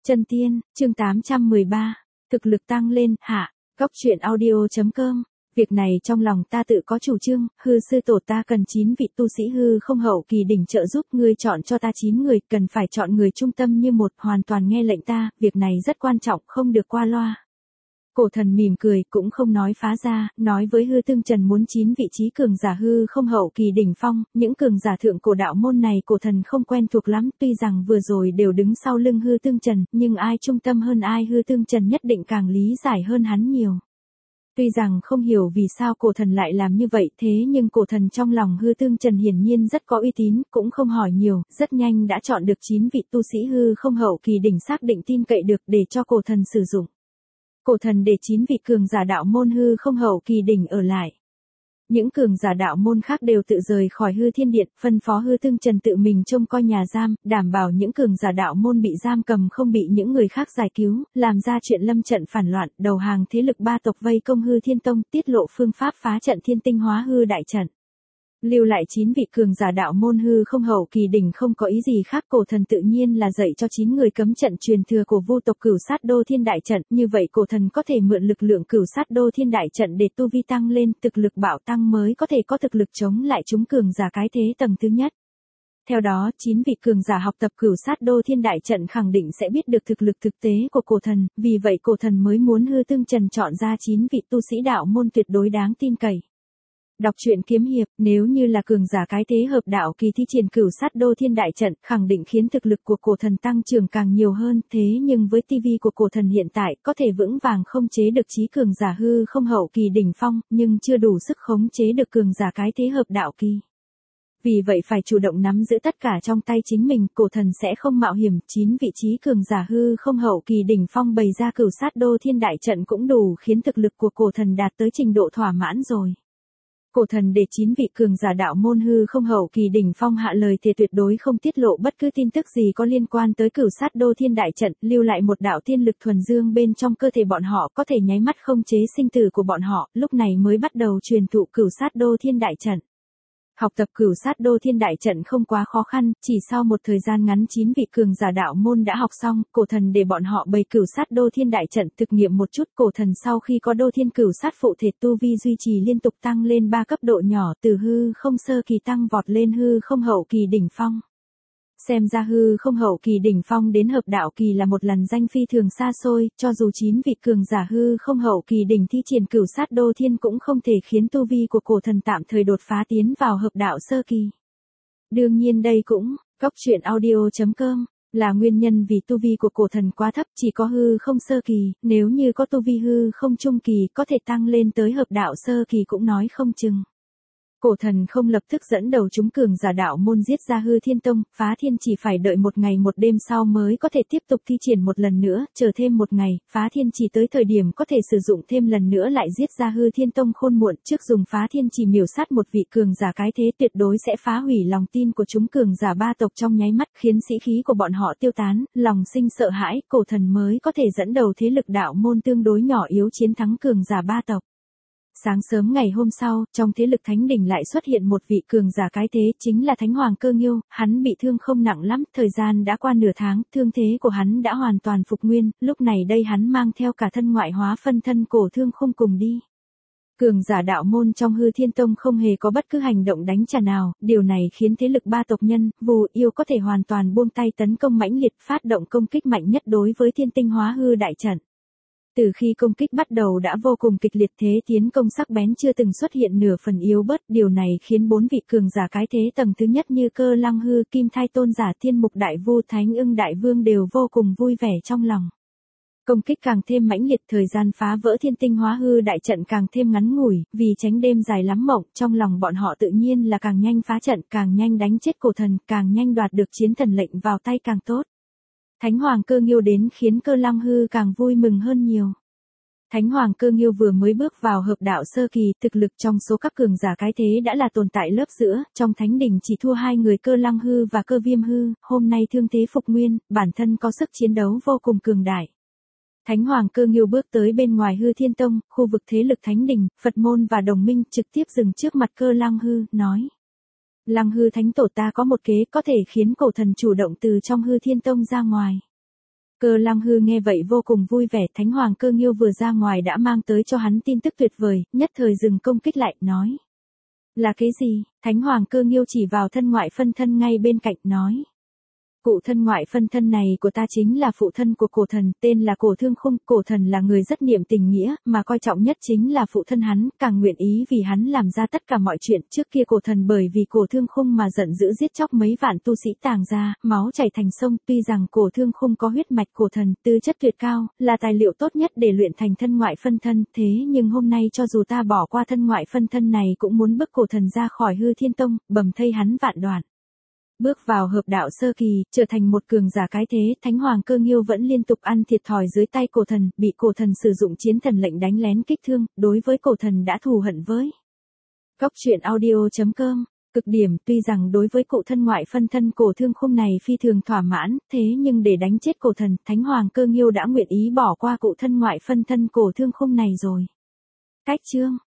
Chân tiên, chương 813. Thực lực tăng lên, hạ. Góc truyện audio.com. Việc này trong lòng ta tự có chủ trương, hư sư tổ ta cần 9 vị tu sĩ hư không hậu kỳ đỉnh trợ giúp, ngươi chọn cho ta 9 người, cần phải chọn người trung tâm như một, hoàn toàn nghe lệnh ta, việc này rất quan trọng, không được qua loa. Cổ thần mỉm cười, cũng không nói phá ra, nói với hư tương trần muốn 9 vị trí cường giả hư không hậu kỳ đỉnh phong, những cường giả thượng cổ đạo môn này cổ thần không quen thuộc lắm, tuy rằng vừa rồi đều đứng sau lưng hư tương trần, nhưng ai trung tâm hơn ai hư tương trần nhất định càng lý giải hơn hắn nhiều. Tuy rằng không hiểu vì sao cổ thần lại làm như vậy, thế nhưng cổ thần trong lòng hư tương trần hiển nhiên rất có uy tín, cũng không hỏi nhiều, rất nhanh đã chọn được 9 vị tu sĩ hư không hậu kỳ đỉnh xác định tin cậy được để cho cổ thần sử dụng. Cổ thần để 9 vị cường giả đạo môn hư không hậu kỳ đỉnh ở lại. Những cường giả đạo môn khác đều tự rời khỏi hư thiên điện, phân phó hư tương trần tự mình trông coi nhà giam, đảm bảo những cường giả đạo môn bị giam cầm không bị những người khác giải cứu, làm ra chuyện lâm trận phản loạn, đầu hàng thế lực ba tộc vây công hư thiên tông, tiết lộ phương pháp phá trận thiên tinh hóa hư đại trận. Lưu lại 9 vị cường giả đạo môn hư không hậu kỳ đỉnh không có ý gì khác, cổ thần tự nhiên là dạy cho 9 người cấm trận truyền thừa của vô tộc Cửu Sát Đô Thiên Đại Trận, như vậy cổ thần có thể mượn lực lượng Cửu Sát Đô Thiên Đại Trận để tu vi tăng lên, thực lực bạo tăng mới có thể có thực lực chống lại chúng cường giả cái thế tầng thứ nhất. Theo đó, 9 vị cường giả học tập Cửu Sát Đô Thiên Đại Trận khẳng định sẽ biết được thực lực thực tế của cổ thần, vì vậy cổ thần mới muốn hư tương trần chọn ra 9 vị tu sĩ đạo môn tuyệt đối đáng tin cậy. Đọc truyện kiếm hiệp, nếu như là cường giả cái thế hợp đạo kỳ thi triển Cửu Sát Đô Thiên Đại Trận, khẳng định khiến thực lực của cổ thần tăng trưởng càng nhiều hơn, thế nhưng với TV của cổ thần hiện tại, có thể vững vàng không chế được chí cường giả hư không hậu kỳ đỉnh phong, nhưng chưa đủ sức khống chế được cường giả cái thế hợp đạo kỳ. Vì vậy phải chủ động nắm giữ tất cả trong tay chính mình, cổ thần sẽ không mạo hiểm, 9 vị trí cường giả hư không hậu kỳ đỉnh phong bày ra Cửu Sát Đô Thiên Đại Trận cũng đủ khiến thực lực của cổ thần đạt tới trình độ thỏa mãn rồi. Cổ thần để 9 vị cường giả đạo môn hư không hậu kỳ đỉnh phong hạ lời thề tuyệt đối không tiết lộ bất cứ tin tức gì có liên quan tới Cửu Sát Đô Thiên Đại Trận, lưu lại một đạo thiên lực thuần dương bên trong cơ thể bọn họ có thể nháy mắt không chế sinh tử của bọn họ, lúc này mới bắt đầu truyền thụ Cửu Sát Đô Thiên Đại Trận. Học tập Cửu Sát Đô Thiên Đại Trận không quá khó khăn, chỉ sau một thời gian ngắn 9 vị cường giả đạo môn đã học xong, cổ thần để bọn họ bày Cửu Sát Đô Thiên Đại Trận thực nghiệm một chút, cổ thần sau khi có Đô Thiên Cửu Sát phụ thể tu vi duy trì liên tục tăng lên 3 cấp độ nhỏ, từ hư không sơ kỳ tăng vọt lên hư không hậu kỳ đỉnh phong. Xem ra hư không hậu kỳ đỉnh phong đến hợp đạo kỳ là một lần danh phi thường xa xôi, cho dù 9 vị cường giả hư không hậu kỳ đỉnh thi triển Cửu Sát Đô Thiên cũng không thể khiến tu vi của cổ thần tạm thời đột phá tiến vào hợp đạo sơ kỳ. Đương nhiên đây cũng, góc truyện audio.com, là nguyên nhân vì tu vi của cổ thần quá thấp, chỉ có hư không sơ kỳ, nếu như có tu vi hư không trung kỳ có thể tăng lên tới hợp đạo sơ kỳ cũng nói không chừng. Cổ thần không lập tức dẫn đầu chúng cường giả đạo môn giết ra hư thiên tông, phá thiên chỉ phải đợi một ngày một đêm sau mới có thể tiếp tục thi triển một lần nữa, chờ thêm một ngày, phá thiên chỉ tới thời điểm có thể sử dụng thêm lần nữa lại giết ra hư thiên tông khôn muộn, trước dùng phá thiên chỉ miểu sát một vị cường giả cái thế tuyệt đối sẽ phá hủy lòng tin của chúng cường giả ba tộc trong nháy mắt, khiến sĩ khí của bọn họ tiêu tán, lòng sinh sợ hãi, cổ thần mới có thể dẫn đầu thế lực đạo môn tương đối nhỏ yếu chiến thắng cường giả ba tộc. Sáng sớm ngày hôm sau, trong thế lực thánh đỉnh lại xuất hiện một vị cường giả cái thế, chính là Thánh Hoàng Cơ Nghiêu, hắn bị thương không nặng lắm, thời gian đã qua nửa tháng, thương thế của hắn đã hoàn toàn phục nguyên, lúc này đây hắn mang theo cả thân ngoại hóa phân thân cổ thương khung cùng đi. Cường giả đạo môn trong hư thiên tông không hề có bất cứ hành động đánh trả nào, điều này khiến thế lực ba tộc nhân, Vù Yêu có thể hoàn toàn buông tay tấn công mãnh liệt, phát động công kích mạnh nhất đối với thiên tinh hóa hư đại trận. Từ khi công kích bắt đầu đã vô cùng kịch liệt, thế tiến công sắc bén chưa từng xuất hiện nửa phần yếu bớt, điều này khiến 4 vị cường giả cái thế tầng thứ nhất như Cơ Lăng Hư, Kim Thai Tôn giả, Thiên Mục Đại Vu, Thánh Ưng Đại Vương đều vô cùng vui vẻ trong lòng. Công kích càng thêm mãnh liệt, thời gian phá vỡ thiên tinh hóa hư đại trận càng thêm ngắn ngủi, vì tránh đêm dài lắm mộng, trong lòng bọn họ tự nhiên là càng nhanh phá trận, càng nhanh đánh chết cổ thần, càng nhanh đoạt được chiến thần lệnh vào tay càng tốt. Thánh Hoàng Cơ Nghiêu đến khiến Cơ Lăng Hư càng vui mừng hơn nhiều. Thánh Hoàng Cơ Nghiêu vừa mới bước vào hợp đạo sơ kỳ, thực lực trong số các cường giả cái thế đã là tồn tại lớp giữa, trong thánh đỉnh chỉ thua 2 người Cơ Lăng Hư và Cơ Viêm Hư, hôm nay thương thế phục nguyên, bản thân có sức chiến đấu vô cùng cường đại. Thánh Hoàng Cơ Nghiêu bước tới bên ngoài hư thiên tông, khu vực thế lực thánh đỉnh, Phật môn và đồng minh trực tiếp dừng trước mặt Cơ Lăng Hư, nói. Lăng Hư Thánh Tổ ta có một kế có thể khiến cổ thần chủ động từ trong hư thiên tông ra ngoài. Cơ Lăng Hư nghe vậy vô cùng vui vẻ, Thánh Hoàng Cơ Nghiêu vừa ra ngoài đã mang tới cho hắn tin tức tuyệt vời, nhất thời dừng công kích lại, nói. Là cái gì? Thánh Hoàng Cơ Nghiêu chỉ vào thân ngoại phân thân ngay bên cạnh, nói. Cụ thân ngoại phân thân này của ta chính là phụ thân của cổ thần, tên là Cổ Thương Khung. Cổ thần là người rất niệm tình nghĩa, mà coi trọng nhất chính là phụ thân hắn, càng nguyện ý vì hắn làm ra tất cả mọi chuyện. Trước kia cổ thần bởi vì Cổ Thương Khung mà giận dữ giết chóc mấy vạn tu sĩ Tàng gia, máu chảy thành sông. Tuy rằng Cổ Thương Khung có huyết mạch cổ thần, tư chất tuyệt cao, là tài liệu tốt nhất để luyện thành thân ngoại phân thân, thế nhưng hôm nay cho dù ta bỏ qua thân ngoại phân thân này cũng muốn bức cổ thần ra khỏi Hư Thiên Tông, bầm thây hắn vạn đoạn. Bước vào hợp đạo sơ kỳ, trở thành một cường giả cái thế, Thánh Hoàng Cơ Nghiêu vẫn liên tục ăn thiệt thòi dưới tay cổ thần, bị cổ thần sử dụng chiến thần lệnh đánh lén kích thương, đối với cổ thần đã thù hận với. Góc truyện audio.com, cực điểm. Tuy rằng đối với cụ thân ngoại phân thân Cổ Thương Khung này phi thường thỏa mãn, thế nhưng để đánh chết cổ thần, Thánh Hoàng Cơ Nghiêu đã nguyện ý bỏ qua cụ thân ngoại phân thân Cổ Thương Khung này rồi. Cách chương